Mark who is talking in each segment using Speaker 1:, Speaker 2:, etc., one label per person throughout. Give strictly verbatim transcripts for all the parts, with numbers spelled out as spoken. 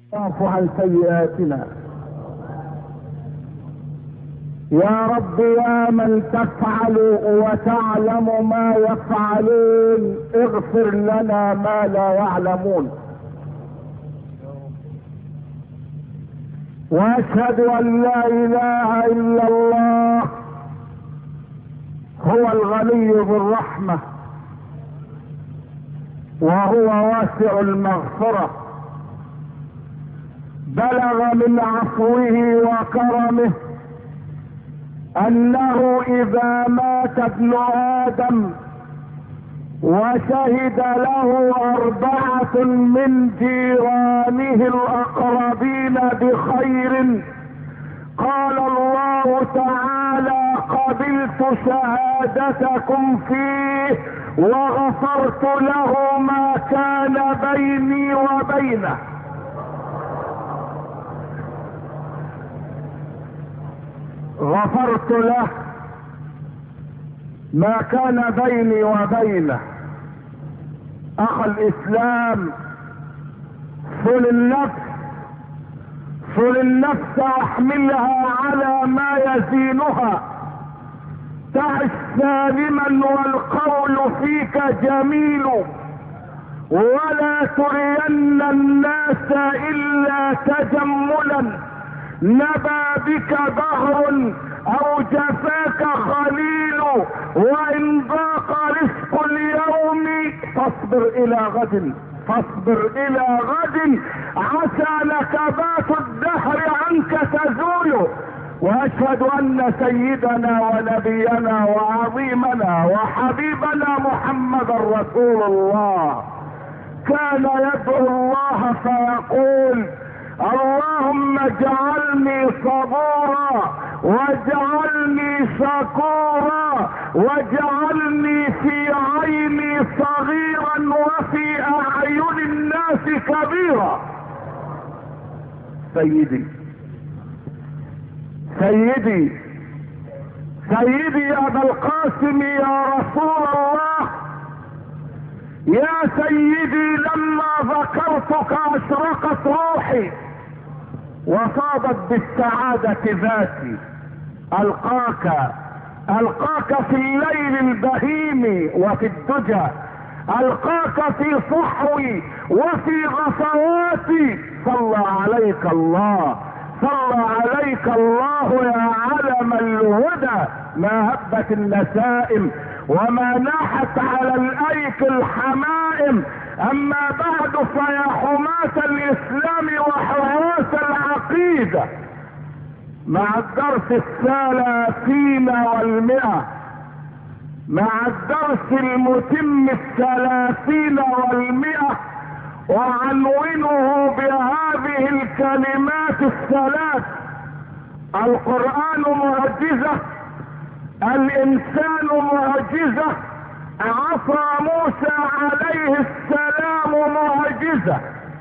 Speaker 1: واعف عن سيئاتنا. يا رب يا من تفعل وتعلم ما يفعلون، اغفر لنا ما لا يعلمون. واشهد ان لا اله الا الله هو الغني ذو الرحمة وهو واسع المغفرة، بلغ من عفوه وكرمه انه اذا مات ابن ادم وشهد له اربعة من جيرانه الاقربين بخير، قال الله تعالى: قبلت شهادتكم فيه وغفرت له ما كان بيني وبينه. غفرت له ما كان بيني وبينه. اخ الاسلام، صل النفس صل النفس واحملها على ما يزينها، تعش سالما والقول فيك جميل، ولا ترين الناس الا تجملا، نبى بك دهر او جفاك خليل، وان ضاق رزق اليوم فاصبر الى غد فاصبر الى غد، عسى نكبات الدهر عنك تزول. واشهد ان سيدنا ونبينا وعظيمنا وحبيبنا محمد رسول الله كان يدعو الله فيقول: اللهم اجعلني صبورا واجعلني شكورا واجعلني في عيني صغيرا وفي اعين الناس كبيرا. سيدي سيدي سيدي يا ابا القاسم يا رسول الله، يا سيدي لما ذكرتك اشرقت روحي وصابت بالسعادة ذاتي. القاك القاك في الليل البهيم وفي الدجى، القاك في صحوي وفي غفواتي. صلى عليك الله صلى عليك الله يا علم الهدى، ما هبت النسائم وما ناحت على الايك الحمائم. اما بعد فيا حماة الاسلام وحراس العقيدة، مع الدرس الثلاثين والمئة مع الدرس المتم الثلاثين والمئة وعنونه بهذه الكلمات الثلاث: القرآن معجزة، الانسان معجزة، عصا موسى عليه السلام معجزة.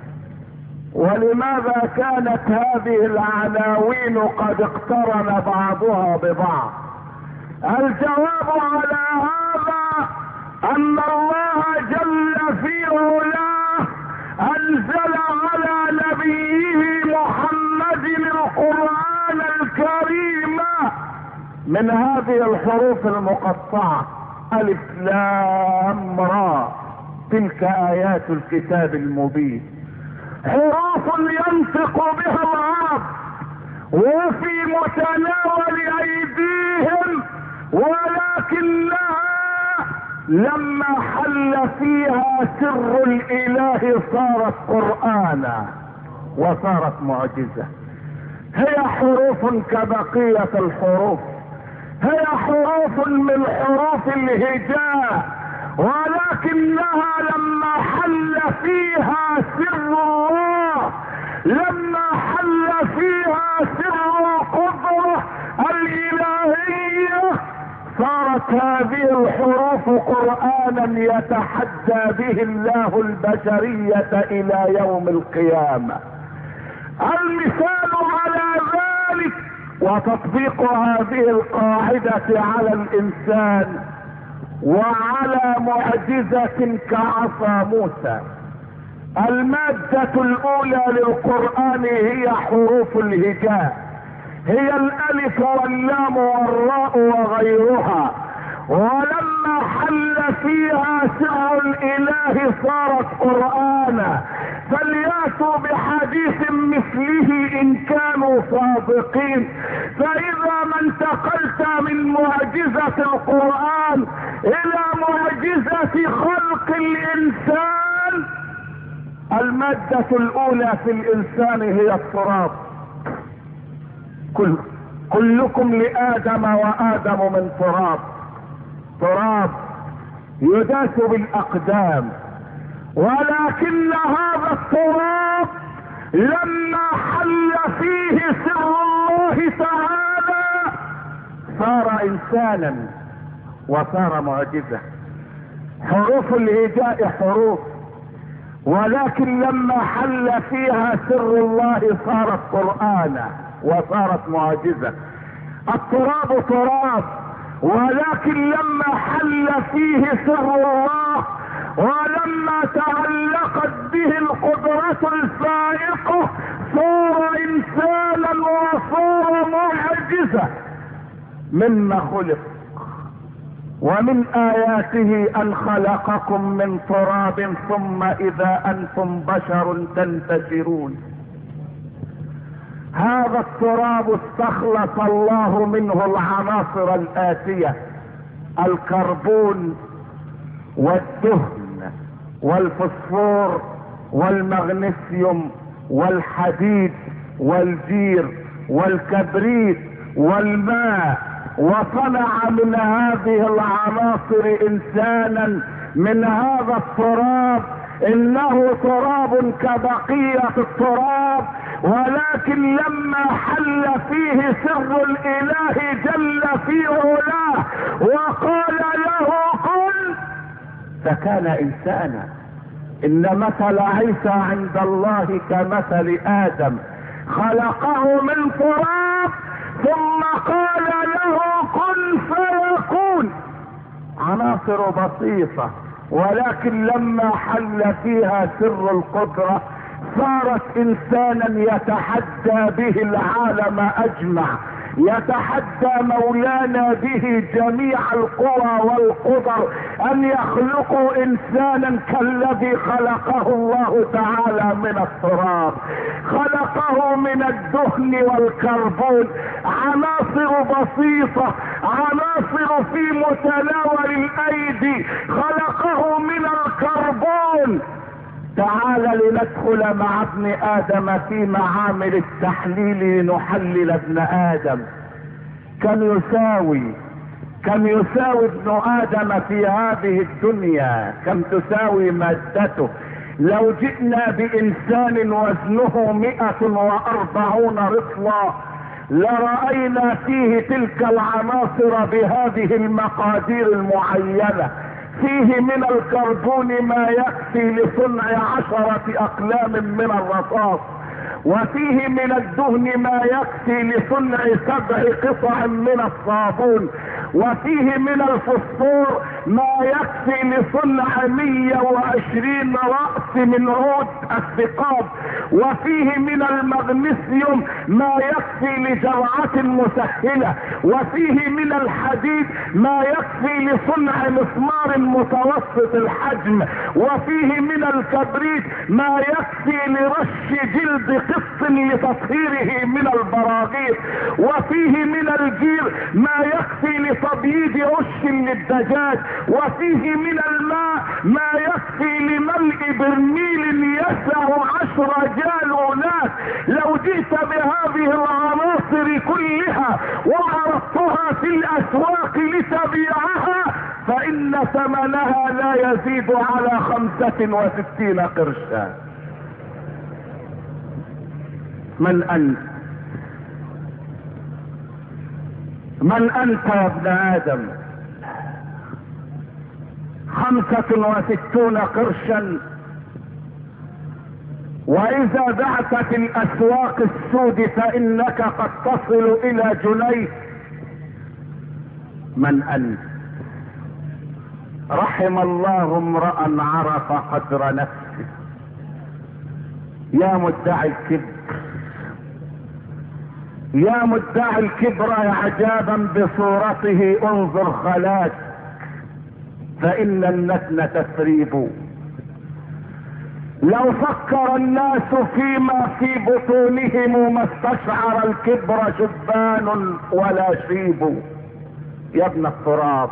Speaker 1: ولماذا كانت هذه العناوين قد اقترن بعضها ببعض؟ الجواب على هذا ان الله جل في علاه انزل على نبيه محمد القرآن الكريم من هذه الحروف المقطعة: الف لام را، تلك ايات الكتاب المبين. حروف ينطق بها العرب وفي متناول ايديهم، ولكنها لما حل فيها سر الاله صارت قرآنا وصارت معجزة. هي حروف كبقية الحروف، هي حروف من حروف الهجاء، ولكنها لما حل فيها سر الله، لما حل فيها سر القدرة الالهية، صارت هذه الحروف قرآنا يتحدى به الله البشرية الى يوم القيامة. المثال على ذلك وتطبيق هذه القاعدة على الانسان وعلى معجزة كعصا موسى. المادة الاولى للقرآن هي حروف الهجاء، هي الالف واللام والراء وغيرها، ولما حل فيها سر الاله صارت قرآنا، فلياتوا بحديث مثله ان كانوا صادقين. فاذا ما انتقلت من معجزة القرآن الى معجزة خلق الانسان، المادة الاولى في الانسان هي التراب. كل كلكم لآدم وآدم من تراب، تراب يداس بالاقدام، ولكن هذا التراب لما حل فيه سر الله تعالى صار انسانا وصار معجزة. حروف الهجاء حروف، ولكن لما حل فيها سر الله صارت قرآنا وصارت معجزة. التراب تراب، ولكن لما حل فيه سر الله ولما تعلقت به القدرة الفائقة صار انسانا وصار معجزة. مما خلق، ومن اياته ان خلقكم من تراب ثم اذا انتم بشر تنتشرون. هذا التراب استخلص الله منه العناصر الآتية: الكربون والدهن والفوسفور والمغنيسيوم والحديد والجير والكبريت والماء، وصنع من هذه العناصر انسانا من هذا التراب. انه تراب كبقية التراب، ولكن لما حل فيه سر الاله جل في علاه وقال له كن فكان انسانا. ان مثل عيسى عند الله كمثل ادم، خلقه من تراب ثم قال له كن فيكون. عناصر بسيطة، ولكن لما حل فيها سر القدرة صارت انسانا يتحدى به العالم اجمع، يتحدى مولانا به جميع القوى والقدر ان يخلقوا انسانا كالذي خلقه الله تعالى من التراب. خلقه من الدهن والكربون، عناصر بسيطة، عناصر في متناول الايدي. خلقه من الكربون. تعال لندخل مع ابن ادم في معامل التحليل لنحلل ابن ادم. كم يساوي كم يساوي ابن ادم في هذه الدنيا؟ كم تساوي مادته؟ لو جئنا بانسان وزنه مئة واربعون رطلا لرأينا فيه تلك العناصر بهذه المقادير المعينة. فيه من الكربون ما يكفي لصنع عشرة اقلام من الرصاص، وفيه من الدهن ما يكفي لصنع سبع قطع من الصابون، وفيه من الفوسفور ما يكفي لصنع مية وعشرين رأس من عود الثقاب، وفيه من المغنيسيوم ما يكفي لجرعة مسهلة، وفيه من الحديد ما يكفي لصنع مسمار متوسط الحجم، وفيه من الكبريت ما يكفي لرش جلد قط لتطهيره من البراغيث، وفيه من الجير ما يكفي لتبييض عش للدجاج، وفيه من الماء ما يكفي لملء برميل يسع عشر جالونات. لو جئت بهذه العناصر كلها وعرضتها في الاسواق لتبيعها فان ثمنها لا يزيد على خمسة وستين قرشا. من انت من انت يا ابن ادم؟ خمسة وستون قرشا، واذا بعت في الاسواق السود فانك قد تصل الى جنيه. من انت؟ رحم الله امرأ عرف قدر نفسه. يا مدعي الكبر، يا مدعي الكبر يا عجابا بصورته انظر خلاك، فان النتن تثريب. لو فكر الناس فيما في بطونهم ما استشعر الكبر شبان ولا شيب. يا ابن التراب،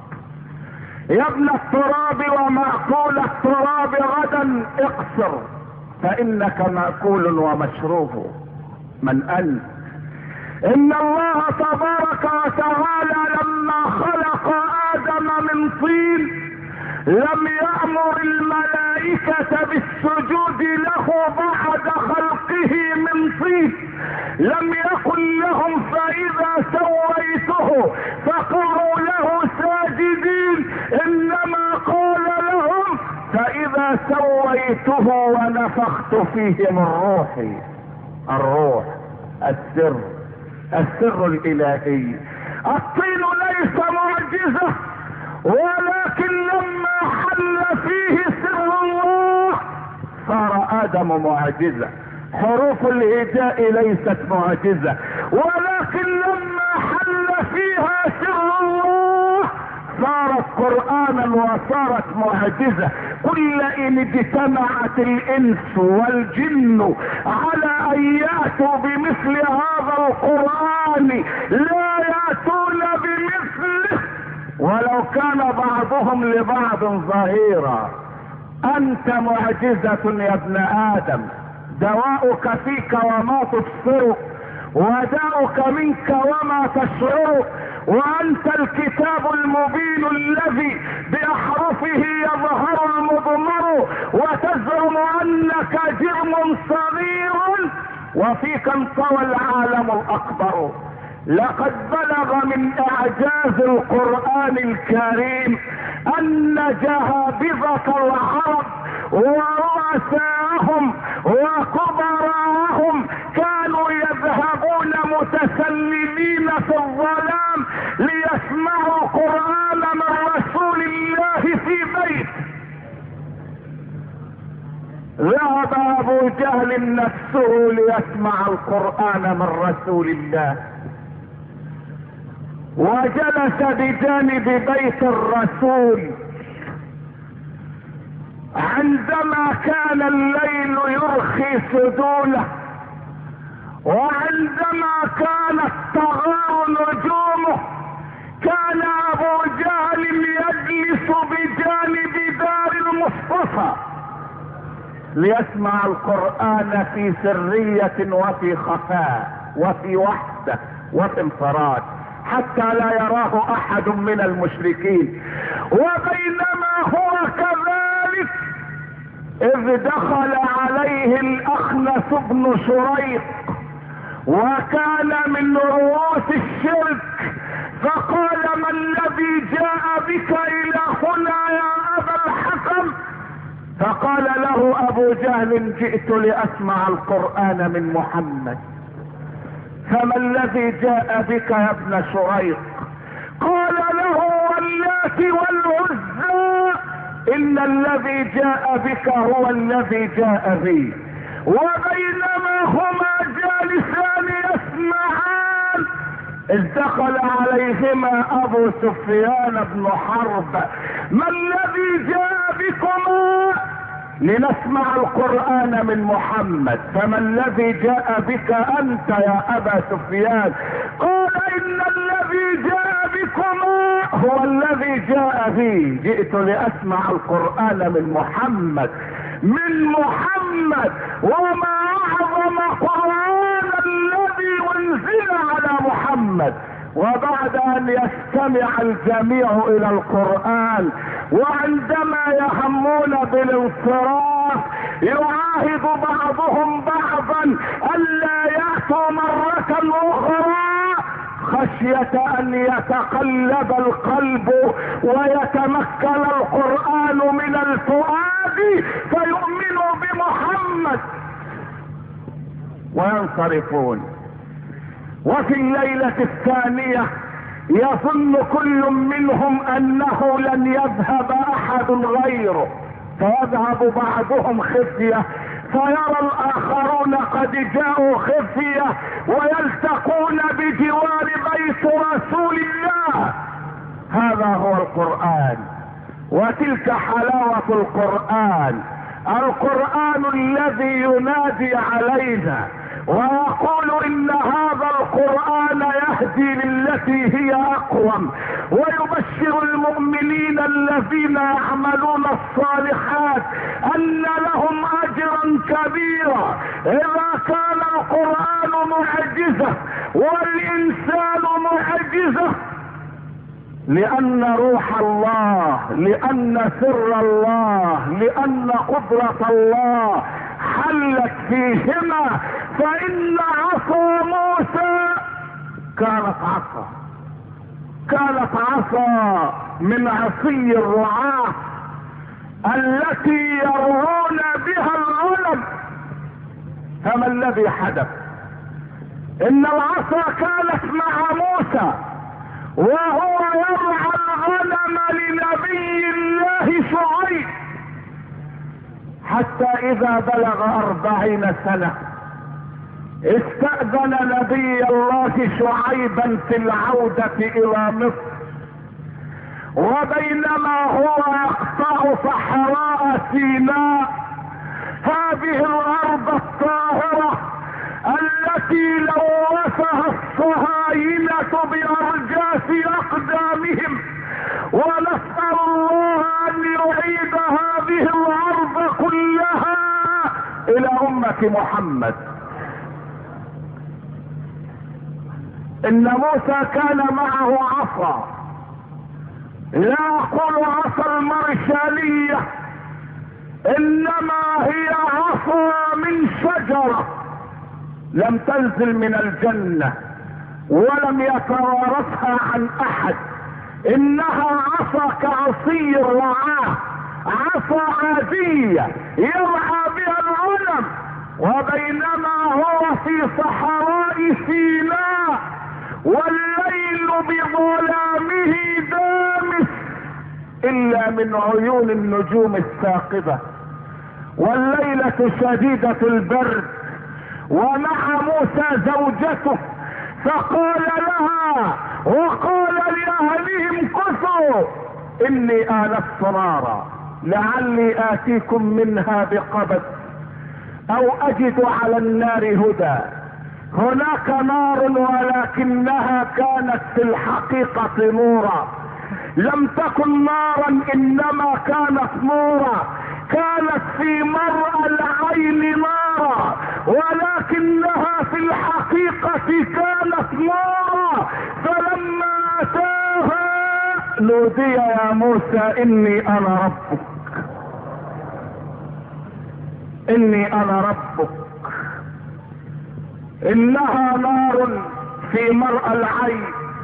Speaker 1: يا ابن التراب ومأكول التراب غدا اقصر، فانك مأكول ومشروب. من انت؟ ان الله تبارك وتعالى لما خلق ادم من طين لم يأمر الملائكة بالسجود له بعد خلقه من طين، لم يقل لهم فإذا سويته فقعوا له ساجدين، انما قال لهم فإذا سويته ونفخت فيه من روحي. الروح، السر، السر الالهي. الطين ليس معجزة، ولكن لما حل فيه سر الله صار ادم معجزة. حروف الهجاء ليست معجزة، ولكن لما حل فيها سر الله صارت قرآنا وصارت معجزة. قل ان اجتمعت الانس والجن على ان يأتوا بمثل هذا القرآن لا يأتون بمثله ولو كان بعضهم لبعض ظهيرا. انت معجزة يا ابن ادم، دواؤك فيك وما تبصر، وداؤك منك وما تشعر، وانت الكتاب المبين الذي باحرفه يظهر المضمر، وتزعم انك جرم صغير وفيك انطوى العالم الاكبر. لقد بلغ من اعجاز القرآن الكريم ان جهابذة العرب ورؤساءهم وكبراءهم كانوا يذهبون متسللين في الظلام ليسمعوا القرآن من رسول الله في بيت. ذهب ابو جهل نفسه ليسمع القرآن من رسول الله، وجلس بجانب بيت الرسول عندما كان الليل يرخي سدوله، وعندما كانت تغار نجومه كان ابو جهل يجلس بجانب دار المصطفى ليسمع القرآن في سرية وفي خفاء وفي وحدة وفي انفراد حتى لا يراه احد من المشركين. وبينما هو كذلك اذ دخل عليه الاخنس بن شريق وكان من رؤوس الشرك، فقال: ما الذي جاء بك الى هنا يا ابا الحكم؟ فقال له ابو جهل: جئت لاسمع القرآن من محمد. فما الذي جاء بك يا ابن شريق؟ قال له: واللات والعزى، ان الذي جاء بك هو الذي جاء بي. وبينما هما جالسان يسمعان اذ دخل عليهما ابو سفيان بن حرب: ما الذي جاء بكما؟ لنسمع القرآن من محمد. فما الذي جاء بك انت يا ابا سفيان؟ قال: ان الذي جاء بكما هو الذي جاء بي، جئت لاسمع القرآن من محمد. من محمد! وما اعظم قرآن الذي انزل على محمد. وبعد ان يستمع الجميع الى القرآن وعندما يهمون بالانصراف يعاهد بعضهم بعضا الا يأتوا مرة اخرى خشية ان يتقلب القلب ويتمكن القرآن من الفؤاد فيؤمنوا بمحمد وينصرفون. وفي الليلة الثانية يظن كل منهم انه لن يذهب احد غيره، فيذهب بعضهم خفية فيرى الاخرون قد جاءوا خفية ويلتقون بجوار بيت رسول الله. هذا هو القرآن، وتلك حلاوة القرآن. القرآن الذي ينادي علينا ويقول ان هذا القرآن يهدي للتي هي اقوم، ويبشر المؤمنين الذين يعملون الصالحات ان لهم اجرا كبيرا. اذا كان القرآن معجزة والانسان معجزة، لان روح الله، لان سر الله، لان قدرة الله حلت فيهما. فان عصا موسى كانت عصا كانت عصا من عصي الرعاة التي يرعون بها الغنم. فما الذي حدث؟ ان العصا كانت مع موسى وهو يرعى الغنم لنبي الله شعيب، حتى اذا بلغ اربعين سنة استأذن نبي الله شعيبا في العودة الى مصر، وبينما هو يقطع صحراء سيناء، هذه الارض الطاهرة التي لوثها الصهاينة بارجاس اقدامهم، ونسأل الله ان يعيد هذه الارض كلها الى امة محمد. ان موسى كان معه عصا، لا اقول عصا المرشالية، انما هي عصا من شجرة لم تنزل من الجنة ولم يتوارثها عن احد، انها عصا كعصي الرعاة، عصا عادية يرعى بها الغنم، وبينما هو في صحراء سيناء والليل بظلامه دامس الا من عيون النجوم الثاقبة، والليلة شديدة البرد، ومع موسى زوجته، فقال لها وقال لأهلهم كثوا إني آنست نارا لعلي آتيكم منها بقبس أو أجد على النار هدى. هناك نار ولكنها كانت في الحقيقة نورا، لم تكن نارا إنما كانت نورا، كانت في مرأى العين نارا ولكنها في الحقيقة كانت نارا. فلما أتاها نودي يا موسى إني أنا ربك، إني أنا ربك. إنها نار في مرأى العين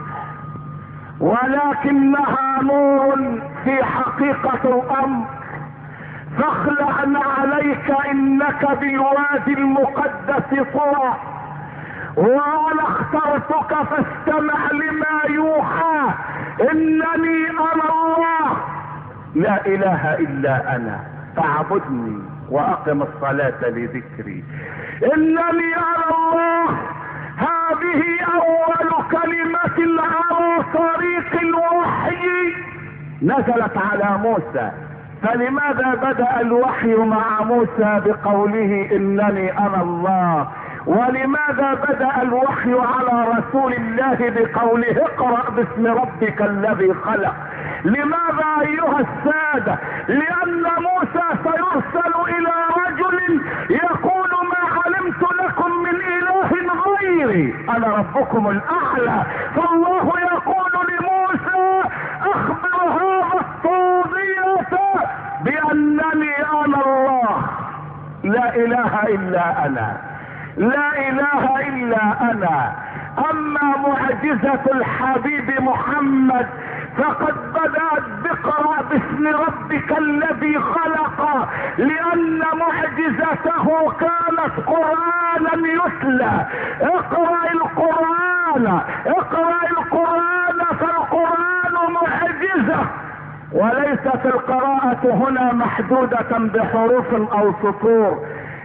Speaker 1: ولكنها نور في حقيقة الأمر، فاخلع عليك انك بالوادي المقدس طوى، وانا اخترتك فاستمع لما يوحى، انني انا الله لا اله الا انا فاعبدني واقم الصلاة لذكري. انني انا الله، هذه اول كلمة على طريق الوحي نزلت على موسى. فلماذا بدأ الوحي مع موسى بقوله انني انا الله؟ ولماذا بدأ الوحي على رسول الله بقوله اقرأ باسم ربك الذي خلق؟ لماذا ايها السادة؟ لان موسى سيرسل الى رجل يقول ما علمت لكم من اله غيري، انا ربكم الاعلى. فالله يقول لموسى اخبر هذا الطاغية بانني انا الله لا اله الا انا، لا اله الا انا. اما معجزة الحبيب محمد فقد بدأت بقرأ باسم ربك الذي خلق، لان معجزته كانت قرآنا يتلى. اقرأ القرآن، اقرأ القرآن، فالقرآن معجزة، وليست القراءة هنا محدودة بحروف او سطور،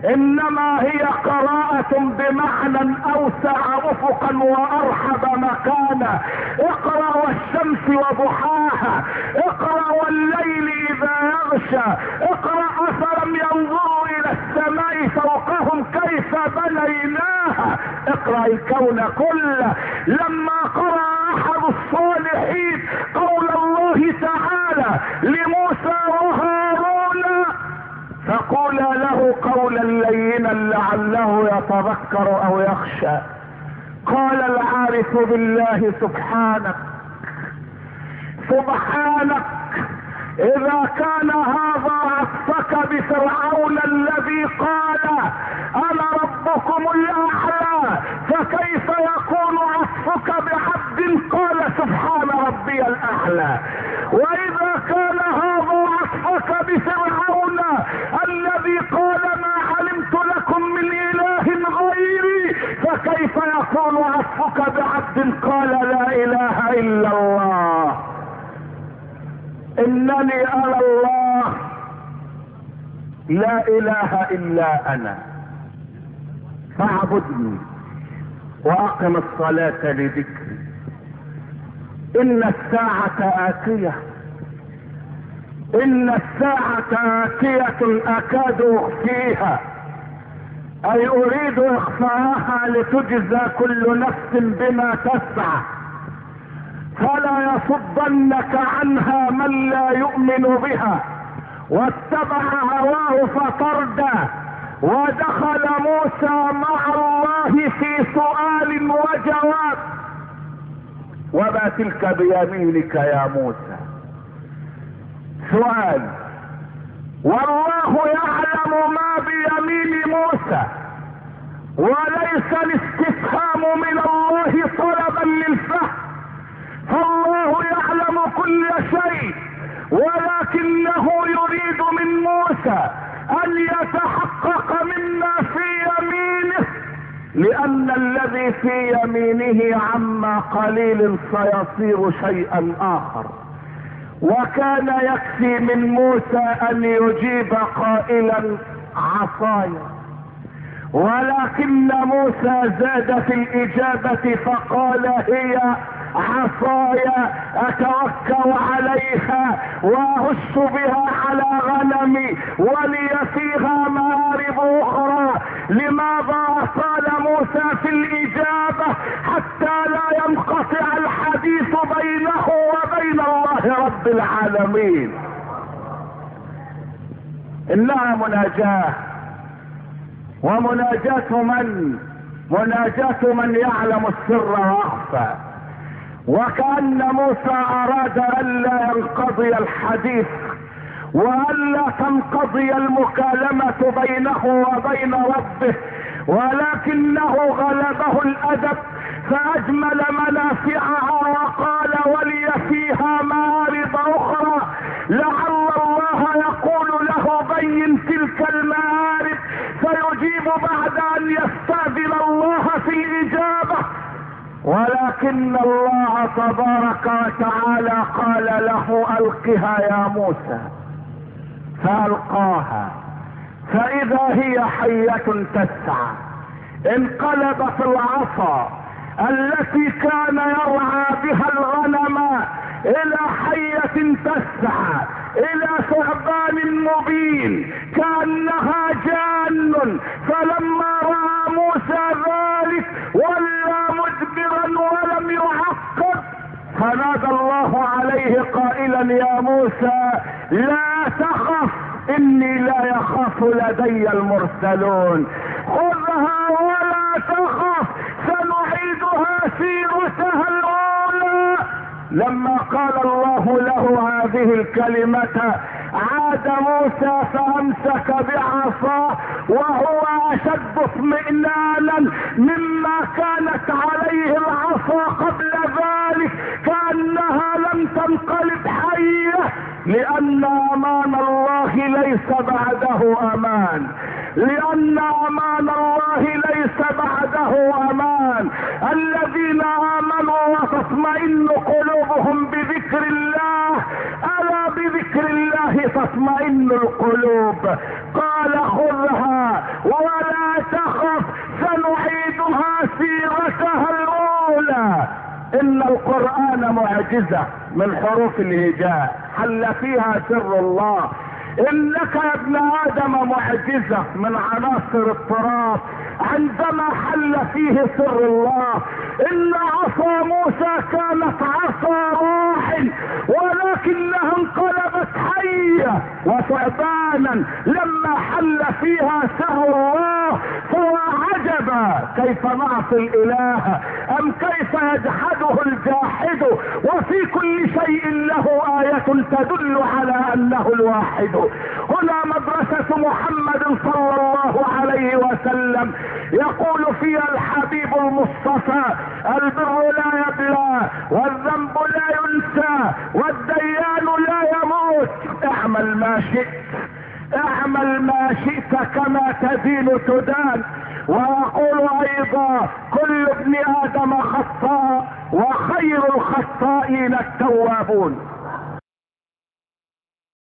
Speaker 1: انما هي قراءة بمعنى اوسع افقا وارحب مكانا. اقرأ والشمس وضحاها، اقرأ والليل اذا يغشى، اقرأ افلم ينظروا الى السماء فوقهم كيف بنيناها، اقرأ الكون كله. لما قرأ احد الصالحين قول الله تعالى لموسى وهارون فقولا له قولا لينا لعله يتذكر او يخشى، قال العارف بالله سبحانك سبحانك اذا كان هذا عطفك بفرعون الذي قال انا ربكم الاعلى، فكيف يكون عطفك بعبد قال سبحان ربي الاعلى؟ واذا كان هذا عطفك بفرعون الذي قال ما علمت لكم من اله غيري، فكيف يكون عطفك بعبد قال لا اله الا الله؟ انني انا الله لا اله الا انا فاعبدني واقم الصلاة لذكري. ان الساعة اتية ان الساعة اتية اكاد اخفيها، اي اريد اخفاءها لتجزى كل نفس بما تسعى، فلا يصدنك عنها من لا يؤمن بها واتبع هواه فتردى. ودخل موسى مع الله في سؤال وجواب. وما تلك بيمينك يا موسى؟ سؤال، والله يعلم ما بيمين موسى، وليس الاستفهام من الله طلبا للفهم، فالله يعلم كل شيء، ولكنه يريد من موسى ان يتحقق مما في يمينه، لان الذي في يمينه عما قليل سيصير شيئا اخر. وكان يكفي من موسى ان يجيب قائلا عصاي، ولكن موسى زاد في الاجابة فقال هي عصاي اتوكل عليها واهش بها على غنمي ولي فيها مآرب اخرى. لماذا طال موسى في الاجابة؟ حتى لا ينقطع الحديث بينه وبين الله رب العالمين. انها مناجاة، ومناجاة من؟ مناجاة من يعلم السر واخفى. وكأن موسى اراد الا ينقضي الحديث والا تنقضي المكالمة بينه وبين ربه، ولكنه غلبه الادب فاجمل منافعها وقال ولي فيها مآرب اخرى، لعل الله يقول له بين تلك المآرب، فيجيب بعد ان يستأذن الله في الاجابة. ولكن الله تبارك وتعالى قال له القها يا موسى، فالقاها فاذا هي حية تسعى. انقلبت العصا التي كان يرعى بها الغنم الى حية تسعى، الى ثعبان مبين كأنها جان. فلما رأى موسى ذلك ولى مدبرا ولم يعقب، فنادى الله عليه قائلا يا موسى لا تخف اني لا يخاف لدي المرسلون، خذها ولا تخف سنعيدها سيرتها الاولى. لما قال الله له هذه الكلمة عاد موسى فامسك بعصاه وهو اشد اطمئنانا مما كانت عليه العصا قبل ذلك، كأنها لم تنقلب حية، لان امان الله ليس بعده امان، لان امان الله ليس بعده امان. الذين امنوا وتطمئن قلوبهم بذكر الله، الا بذكر الله تطمئن القلوب. قال خذها معجزة من حروف الهجاء حل فيها سر الله. انك يا ابن ادم معجزة من عناصر التراب عندما حل فيه سر الله. ان عصا موسى كانت عصا روح ولكنها انقلبت حية وثعبانا لما حل فيها سر الله. فعجبا كيف نعصي الاله ام كيف يجحده الجاحد وفي كل شيء له آية تدل على انه الواحد. هنا مدرسة محمد صلى الله عليه وسلم يقول فيها الحبيب المصطفى البر لا يبلى والذنب لا ينسى والديان لا يموت. اعمل ما شئت اعمل ما شئت كما تدين تدان. ويقول ايضا كل ابن ادم خطاء وخير الخطائين التوابون.